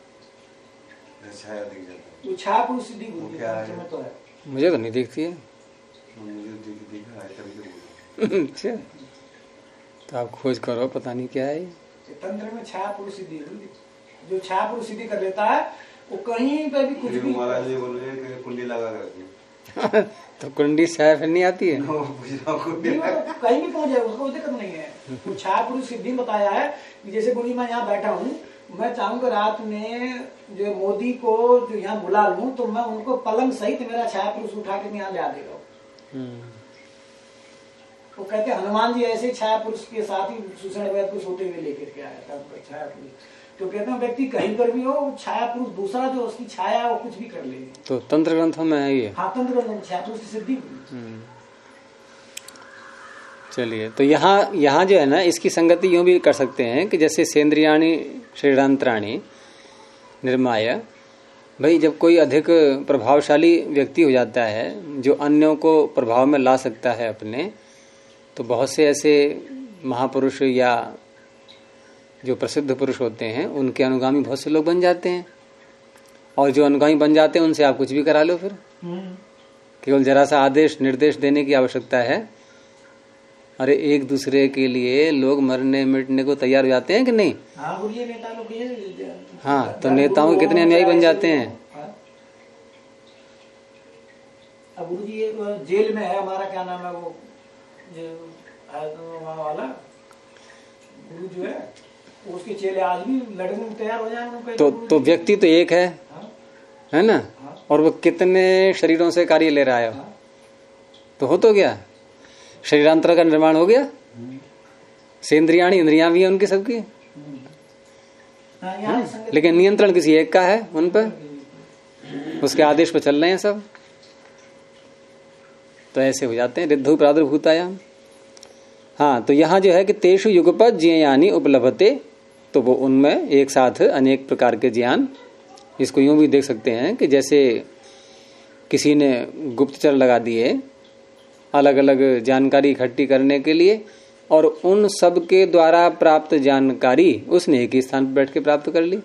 छाया दिख जाता है। वो छाया पुरुष सिद्धि क्या है? मुझे तो नहीं दिखती है। मुझे दिखा है कभी। अच्छा, तो आप खोज करो, पता नहीं क्या है। तंत्र में छाया पुरुष सिद्धि, जो छाया पुरुष सिद्धि कर लेता है वो कहीं पे भी कुछ भी। महाराज जी बोल रहे हैं कि कुंडी लगा कर तो कुंडी छाया फिर नहीं आती है। कहीं भी पहुंच जाए, उसको दिक्कत नहीं है। तो छाया पुरुष सिद्धि बताया है कि जैसे गुरु जी मैं यहाँ बैठा हूँ, मैं चाहूंगा रात में जो मोदी को जो यहाँ बुला लूं, तो मैं उनको पलंग सहित मेरा छाया पुरुष उठा के यहाँ ले आ देगा। तो कहते हनुमान जी ऐसे छाया पुरुष के साथ ही सुषण वैद को सोते हुए लेकर के आया था छाया पुरुष। तो कहते हैं व्यक्ति कहीं पर भी हो, छाया पुरुष दूसरा जो उसकी छाया है वो कुछ भी कर लेगी। तो तंत्र ग्रंथों में है ये। हाँ, तंत्र ग्रंथों में छाया पुरुष की सिद्धि। चलिए, तो यहाँ जो है ना, इसकी संगति यूं भी कर सकते हैं कि जैसे सेंद्रियाणी शरीरांतराणी निर्माय, भाई जब कोई अधिक प्रभावशाली व्यक्ति हो जाता है जो अन्यों को प्रभाव में ला सकता है अपने, तो बहुत से ऐसे महापुरुष या जो प्रसिद्ध पुरुष होते हैं उनके अनुगामी बहुत से लोग बन जाते हैं। और जो अनुगामी बन जाते हैं उनसे आप कुछ भी करा लो, फिर केवल जरा सा आदेश निर्देश देने की आवश्यकता है। अरे एक दूसरे के लिए लोग मरने मिटने को तैयार हो जाते हैं कि नहीं? हाँ, ये नेता लोग हाँ, तो नेताओं के कितने अनुयायी बन जाते हैं। अब गुरु जी जेल में है हमारा, क्या नाम है वो वहाँ वाला गुरु जो है, उसके चेले आज भी लड़ने में तैयार हो जाए। तो व्यक्ति तो एक है ना, और वो कितने शरीरों से कार्य ले रहा है। तो हो तो गया, शरीरांतर का निर्माण हो गया। सेंद्रियाणी इंद्रियां भी है उनकी सबकी, लेकिन नियंत्रण किसी एक का है उन पर, उसके आदेश पर चल रहे हैं सब। तो ऐसे हो जाते हैं रिद्धु प्रादुर्भूतायाम। हाँ, तो यहाँ जो है कि तेषु युगपत ज्ञेयानि उपलभते, तो वो उनमें एक साथ अनेक प्रकार के ज्ञान, इसको यूं भी देख सकते हैं कि जैसे किसी ने गुप्तचर लगा दिए अलग अलग जानकारी इकट्ठी करने के लिए, और उन सब के द्वारा प्राप्त जानकारी उसने एक ही स्थान पर बैठ के प्राप्त कर ली।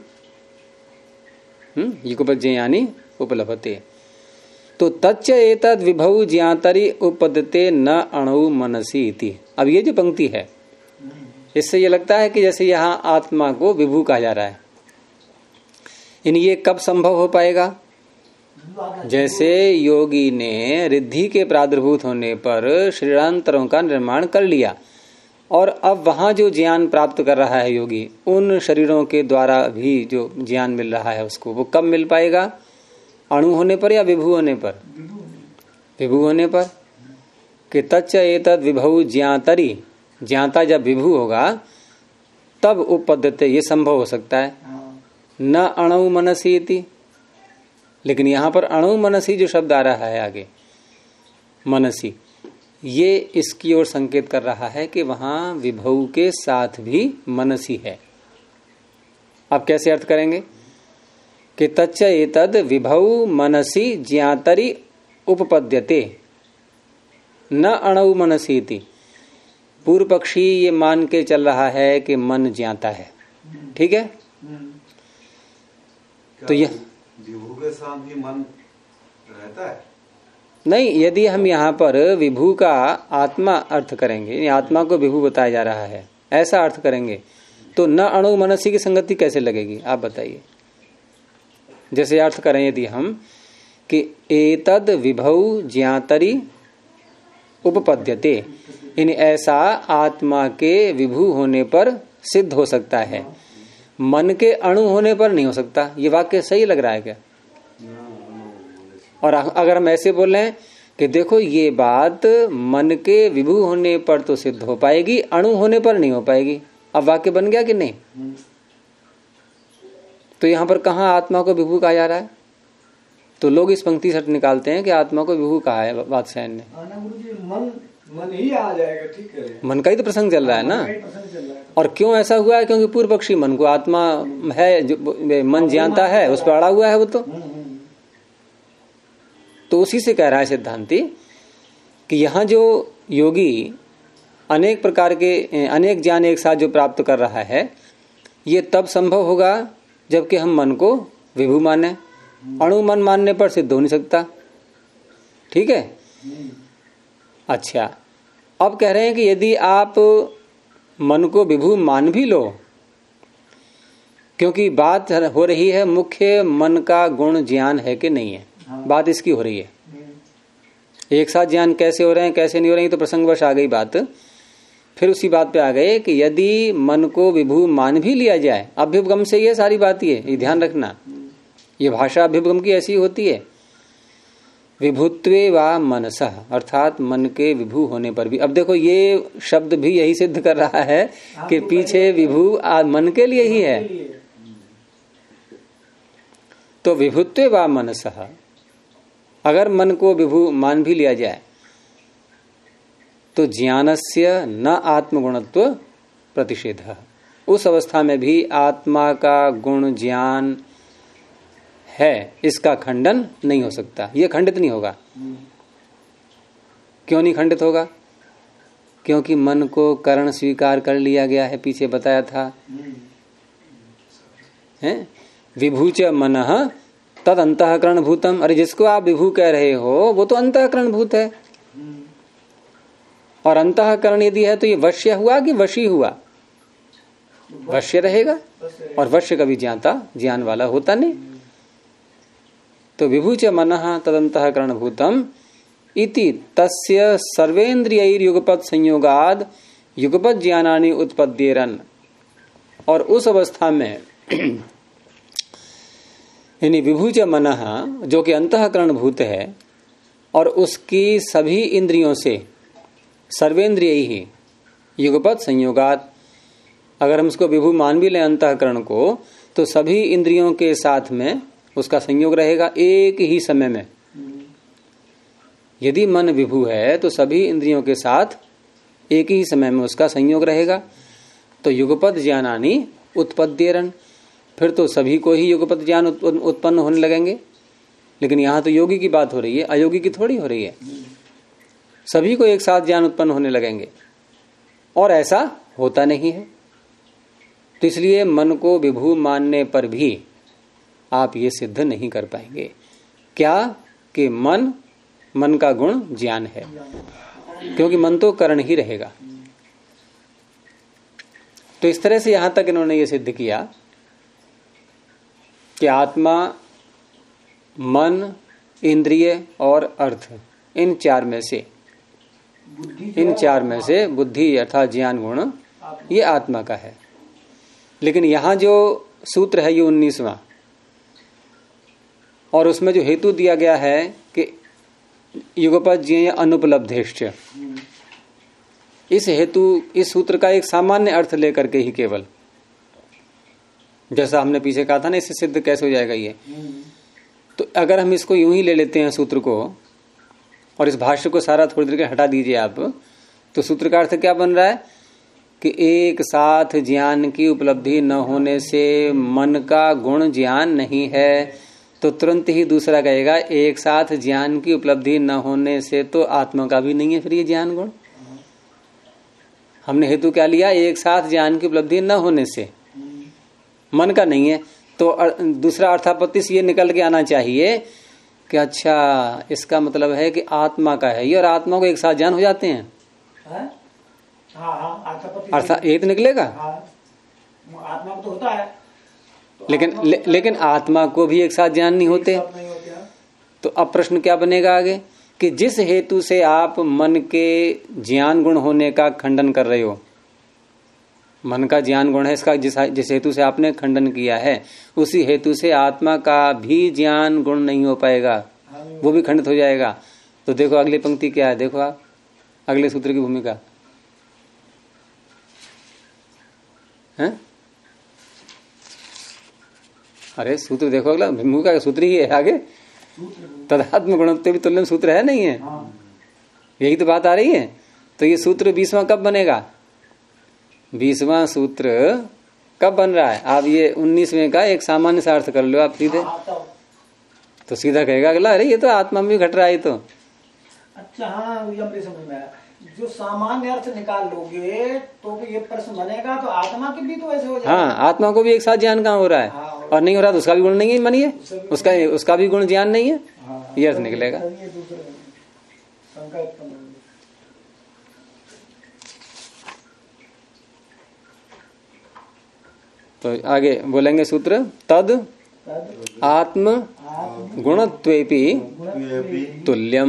युगपज्ञानी उपलभते। तो तच्च एतद् विभौ ज्ञातरि उपपद्यते न अणु मनसी इति। अब ये जो पंक्ति है इससे ये लगता है कि जैसे यहाँ आत्मा को विभू कहा जा रहा है। इन ये कब संभव हो पाएगा? जैसे योगी ने रिद्धि के प्रादुर्भूत होने पर शरीरांतरों का निर्माण कर लिया और अब वहां जो ज्ञान प्राप्त कर रहा है योगी, उन शरीरों के द्वारा भी जो ज्ञान मिल रहा है उसको, वो कब मिल पाएगा? अणु होने पर या विभू होने पर? विभू होने पर। कि तच्च एतद् विभौ ज्ञातरि, ज्ञाता जब विभू होगा तब उपपद्यते, ये संभव हो सकता है। न अणु मनसी इति। लेकिन यहां पर अणु मनसी जो शब्द आ रहा है आगे, मनसी, ये इसकी ओर संकेत कर रहा है कि वहां विभव के साथ भी मनसी है। अब कैसे अर्थ करेंगे? कि तच्च एतद् विभौ मनसी ज्ञातरि उपपद्यते न अणु मनसी इति। पूर्व पक्षी ये मान के चल रहा है कि मन ज्ञाता है, ठीक है? तो यह विभू के साथ भी मन रहता है? नहीं, यदि हम यहाँ पर विभू का आत्मा अर्थ करेंगे, आत्मा को विभू बताया जा रहा है, ऐसा अर्थ करेंगे तो न अणु मनसी की संगति कैसे लगेगी? आप बताइए। जैसे अर्थ करें यदि हम कि एतद् विभौ ज्ञातरि उपपद्यते, इन ऐसा आत्मा के विभू होने पर सिद्ध हो सकता है, मन के अणु होने पर नहीं हो सकता। ये वाक्य सही लग रहा है क्या? और अगर हम ऐसे बोलें कि देखो ये बात मन के विभू होने पर तो सिद्ध हो पाएगी, अणु होने पर नहीं हो पाएगी, अब वाक्य बन गया कि नहीं? तो यहां पर कहाँ आत्मा को विभू कहा जा रहा है? तो लोग इस पंक्ति से निकालते हैं कि आत्मा को विभू कहा है वात्स्यायन ने। मन ही आ जाएगा, ठीक है, मन का ही तो प्रसंग चल रहा है ना। और क्यों ऐसा हुआ है? क्योंकि पूर्व पक्षी मन को आत्मा है, जो मन जानता है, उस पर अड़ा हुआ है वो। तो उसी से कह रहा है सिद्धांती कि यहाँ जो योगी अनेक प्रकार के अनेक ज्ञान एक साथ जो प्राप्त कर रहा है, ये तब संभव होगा जबकि हम मन को विभू माने। अणु मन मानने पर सिद्ध हो नहीं सकता, ठीक है? अच्छा, अब कह रहे हैं कि यदि आप मन को विभू मान भी लो, क्योंकि बात हो रही है मुख्य मन का गुण ज्ञान है कि नहीं है, बात इसकी हो रही है। एक साथ ज्ञान कैसे हो रहे हैं कैसे नहीं हो रहे हैं तो प्रसंगवश आ गई बात। फिर उसी बात पे आ गए कि यदि मन को विभू मान भी लिया जाए, अभ्युपगम से ये सारी बात ये ध्यान रखना, ये भाषा अभ्युपगम की ऐसी होती है। विभुत्वे वा मनसः, अर्थात मन के विभू होने पर भी। अब देखो ये शब्द भी यही सिद्ध कर रहा है कि पीछे विभू मन के लिए ही है। तो विभुत्वे वा मनसः, अगर मन को विभू मान भी लिया जाए तो ज्ञानस्य न आत्मगुणत्व प्रतिषेधः, उस अवस्था में भी आत्मा का गुण ज्ञान है इसका खंडन नहीं हो सकता, ये खंडित नहीं होगा। क्यों नहीं खंडित होगा? क्योंकि मन को करण स्वीकार कर लिया गया है, पीछे बताया था, हैं? विभू च मनः तद अंतःकरण भूतम। अरे जिसको आप विभू कह रहे हो वो तो अंतःकरण भूत है, और अंतःकरण यदि है तो ये वश्य हुआ कि वशी हुआ? वश्य रहेगा, और वश्य कभी ज्ञाता ज्ञान वाला होता नहीं। तो विभू च मनः तदंतःकरण भूतम इति तस्य सर्वेन्द्रियैर युगपत संयोगाद युगपत ज्ञानानि उत्पद्येरन। और उस अवस्था में यानी विभू च मनः जो कि अंतःकरण भूत है और उसकी सभी इंद्रियों से सर्वेन्द्रिय ही युगपत संयोगात, अगर हम उसको विभू मान भी लें अंतःकरण को, तो सभी इंद्रियों के साथ में उसका संयोग रहेगा एक ही समय में। यदि मन विभू है तो सभी इंद्रियों के साथ एक ही समय में उसका संयोग रहेगा। तो युगपत ज्ञानानि उत्पद्येरन, फिर तो सभी को ही युगपत ज्ञान उत्पन्न होने लगेंगे। लेकिन यहाँ तो योगी की बात हो रही है, अयोगी की थोड़ी हो रही है। सभी को एक साथ ज्ञान उत्पन्न होने लगेंगे। और ऐसा होता नहीं है। तो इसलिए मन को विभू मानने पर भी आप ये सिद्ध नहीं कर पाएंगे क्या कि मन का गुण ज्ञान है, क्योंकि मन तो करण ही रहेगा। तो इस तरह से यहां तक इन्होंने ये सिद्ध किया कि आत्मा, मन, इंद्रिय और अर्थ, इन चार में से बुद्धि अर्थात ज्ञान गुण ये आत्मा का है। लेकिन यहां जो सूत्र है ये 19वां, और उसमें जो हेतु दिया गया है कि युगपद ज्ञेय अनुपलब्धेश्च, इस सूत्र का एक सामान्य अर्थ लेकर के ही केवल, जैसा हमने पीछे कहा था ना, इससे सिद्ध कैसे हो जाएगा ये। तो अगर हम इसको यूं ही ले लेते हैं सूत्र को, और इस भाष्य को सारा थोड़ी देर के हटा दीजिए आप, तो सूत्र का अर्थ क्या बन रहा है कि एक साथ ज्ञान की उपलब्धि न होने से मन का गुण ज्ञान नहीं है। तो तुरंत ही दूसरा कहेगा एक साथ ज्ञान की उपलब्धि न होने से तो आत्मा का भी नहीं है फिर ये ज्ञान गुण। हमने हेतु क्या लिया, एक साथ ज्ञान की उपलब्धि न होने से मन का नहीं है। तो दूसरा अर्थापत्ति से ये निकल के आना चाहिए कि अच्छा इसका मतलब है कि आत्मा का है ये, और आत्मा को एक साथ ज्ञान हो जाते हैं। अर्थात एक निकलेगा। आत्मा को तो होता है, तो लेकिन आत्मा को भी एक साथ ज्ञान नहीं होते। तो अब प्रश्न क्या बनेगा आगे कि जिस हेतु से आप मन के ज्ञान गुण होने का खंडन कर रहे हो, मन का ज्ञान गुण है इसका जिस हेतु से आपने खंडन किया है, उसी हेतु से आत्मा का भी ज्ञान गुण नहीं हो पाएगा, वो भी खंडित हो जाएगा। तो देखो अगली पंक्ति क्या है, देखो आप अगले सूत्र की भूमिका है। अरे सूत्र देखो, अगला भूमिका का सूत्र ही है आगे, तदात्म गुणत्व भी तुल्यम सूत्र है नहीं है, यही तो बात आ रही है। तो ये सूत्र 20वां कब बनेगा, 20वां सूत्र कब बन रहा है। आप ये 19वें का एक सामान्य सा अर्थ कर लो आप सीधे, तो सीधा कहेगा अगला अरे ये तो आत्मा में भी घट रहा है तो। अच्छा हाँ, समझ में आया। जो सामान्य अर्थ निकाल लोगे तो ये प्रश्न बनेगा तो आत्मा की भी तो ऐसे हो जाएगा। हाँ, आत्मा को भी एक साथ ज्ञान कहाँ हो रहा है। और नहीं हो रहा तो उसका भी गुण नहीं है, मानिए उसका भी गुण ज्ञान नहीं है। ये अर्थ निकलेगा। तो आगे बोलेंगे सूत्र, तद आत्म गुणत्वेपि तुल्यम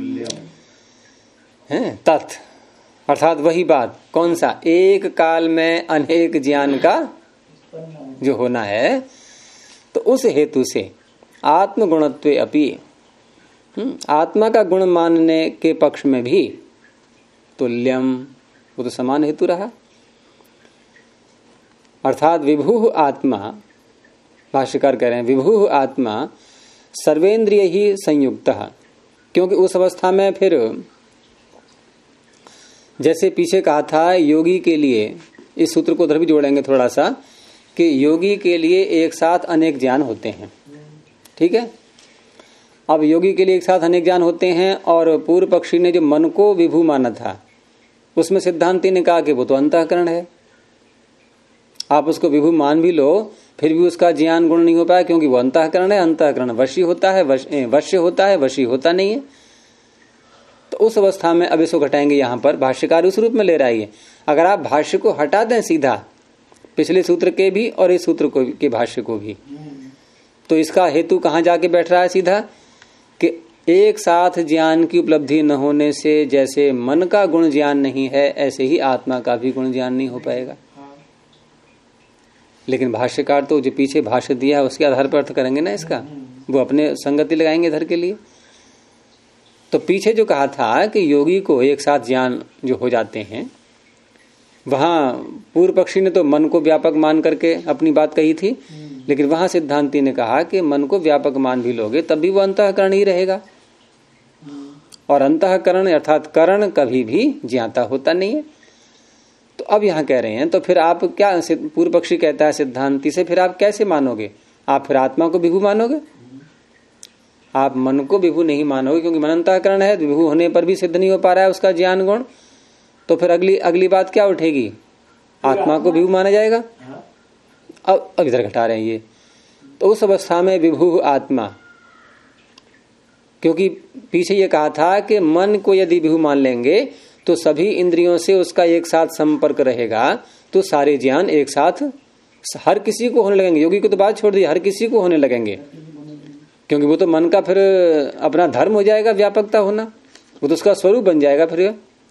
है। तत् अर्थात वही बात, कौन सा, एक काल में अनेक ज्ञान का जो होना है, तो उस हेतु से आत्म गुणत्वे अपि, आत्मा का गुण मानने के पक्ष में भी तुल्यम, वो तो समान हेतु रहा। अर्थात विभु आत्मा, भाष्यकार कह रहे हैं विभु आत्मा सर्वेंद्रिय ही संयुक्त, क्योंकि उस अवस्था में फिर जैसे पीछे कहा था योगी के लिए, इस सूत्र को उधर भी जोड़ेंगे थोड़ा सा, कि योगी के लिए एक साथ अनेक ज्ञान होते हैं। ठीक है, अब योगी के लिए एक साथ अनेक ज्ञान होते हैं, और पूर्व पक्षी ने जो मन को विभु माना था उसमें सिद्धांति ने कहा कि वो तो अंतःकरण है। आप उसको विभु मान भी लो फिर भी उसका ज्ञान गुण नहीं हो पाया, क्योंकि वो अंतःकरण है। अंतःकरण वशी होता है, वश्य होता है, वशी होता नहीं है। तो उस अवस्था में अब इसको घटाएंगे। यहाँ पर भाष्यकार उस रूप में ले रहा है। अगर आप भाष्य को हटा दें सीधा, पिछले सूत्र के भी और इस सूत्र को के भाष्य को भी, तो इसका हेतु कहाँ जाके बैठ रहा है सीधा, कि एक साथ ज्ञान की उपलब्धि न होने से जैसे मन का गुण ज्ञान नहीं है, ऐसे ही आत्मा का भी गुण ज्ञान नहीं हो पाएगा। लेकिन भाष्यकार तो जो पीछे भाष्य दिया है उसके आधार पर अर्थ करेंगे ना इसका, वो अपने संगति लगाएंगे इधर के लिए। तो पीछे जो कहा था कि योगी को एक साथ ज्ञान जो हो जाते हैं, वहां पूर्व पक्षी ने तो मन को व्यापक मान करके अपनी बात कही थी, लेकिन वहां सिद्धांति ने कहा कि मन को व्यापक मान भी लोगे तब भी वो अंतःकरण ही रहेगा, और अंतःकरण अर्थात करण कभी भी ज्ञाता होता नहीं है। तो अब यहाँ कह रहे हैं तो फिर आप क्या, पूर्व पक्षी कहता है सिद्धांति से, फिर आप कैसे मानोगे? आप फिर आत्मा को विभु मानोगे? आप मन को विभु नहीं मानोगे, क्योंकि मन अंतःकरण है, विभु होने पर भी सिद्ध नहीं हो पा रहा है उसका ज्ञान गुण। तो फिर अगली बात क्या उठेगी? आत्मा को विभु माना जाएगा। अब इधर घटा रहे हैं ये, तो उस अवस्था में विभु आत्मा, क्योंकि पीछे ये कहा था कि मन को यदि विभु मान लेंगे तो सभी इंद्रियों से उसका एक साथ संपर्क रहेगा, तो सारे ज्ञान एक साथ हर किसी को होने लगेंगे। योगी को तो बात छोड़ दी, हर किसी को होने लगेंगे, क्योंकि वो तो मन का फिर अपना धर्म हो जाएगा व्यापकता होना, वो तो उसका स्वरूप बन जाएगा फिर।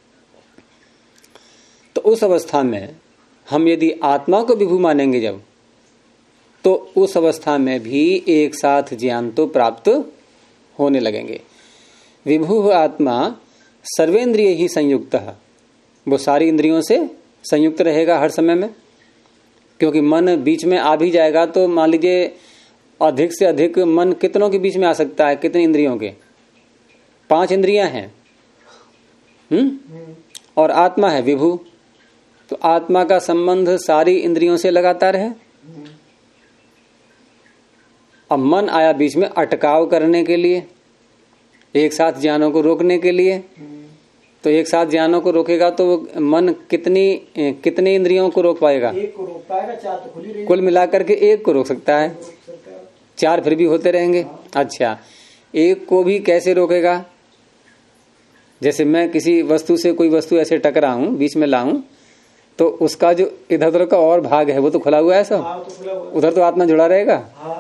तो उस अवस्था में हम यदि आत्मा को विभु मानेंगे जब, तो उस अवस्था में भी एक साथ ज्ञान तो प्राप्त होने लगेंगे। विभु आत्मा सर्वेंद्रिय ही संयुक्त है, वो सारी इंद्रियों से संयुक्त रहेगा हर समय में, क्योंकि मन बीच में आ भी जाएगा तो मान लीजिए अधिक से अधिक मन कितनों के बीच में आ सकता है? कितनी इंद्रियों के? 5 इंद्रियां हैं, और आत्मा है विभु, तो आत्मा का संबंध सारी इंद्रियों से लगातार है। अब मन आया बीच में अटकाव करने के लिए, एक साथ ज्ञानों को रोकने के लिए, तो एक साथ ज्ञानों को रोकेगा तो मन कितनी इंद्रियों को रोक पाएगा? एक को रोक पाएगा, 4 तो खुली रहेंगी। कुल मिलाकर के 1 को रोक सकता है, 4 फिर भी होते रहेंगे। अच्छा, 1 को भी कैसे रोकेगा? जैसे मैं किसी वस्तु से कोई वस्तु ऐसे टकराऊं, बीच में लाऊं, तो उसका जो इधर उधर का और भाग है वो तो खुला हुआ है सब, तो उधर तो आत्मा जुड़ा रहेगा।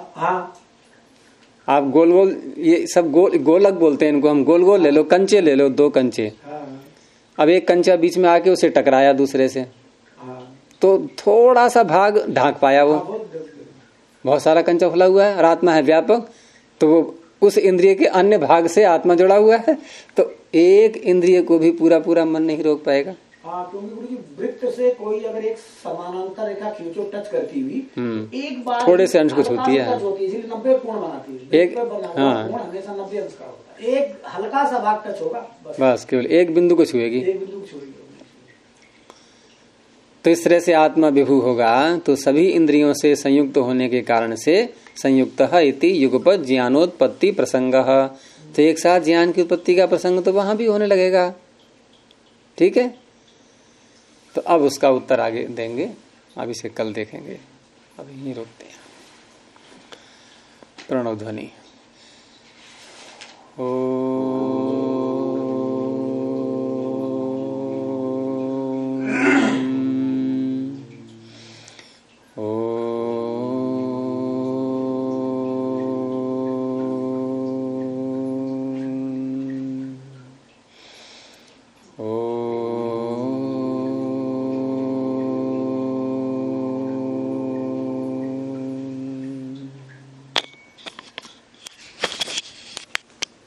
आप गोल गोल, ये सब गोलक बोलते हैं इनको हम, गोल गोल ले लो, कंचे ले लो, 2 कंचे। अब एक कंचा बीच में आके उसे टकराया दूसरे से, तो थोड़ा सा भाग ढांक पाया, वो बहुत सारा कंचा खुला हुआ है, और आत्मा है व्यापक, तो वो उस इंद्रिय के अन्य भाग से आत्मा जुड़ा हुआ है, तो एक इंद्रिय को भी पूरा पूरा मन नहीं रोक पाएगा। क्योंकि गुरु जी वृत्त से कोई अगर एक समानांतर रेखा खींचो टच करती हुई, एक बार थोड़े से अंश को छूती है, इसलिए 90 कोण बनाती है। एक कोण हमेशा 90 अंश का होता है, एक हल्का सा भाग टच होगा बस केवल एक बिंदु को छुएगी, तो इस तरह से आत्मा विभु होगा। तो सभी इंद्रियों से संयुक्त होने के कारण से संयुक्त इति युगपत ज्ञानोत्पत्ति प्रसंग, तो एक साथ ज्ञान की उत्पत्ति का प्रसंग तो वहां भी होने लगेगा। ठीक है, तो अब उसका उत्तर आगे देंगे, अब इसे कल देखेंगे, अब यहीं रोकते हैं। प्रणव ध्वनि। ओ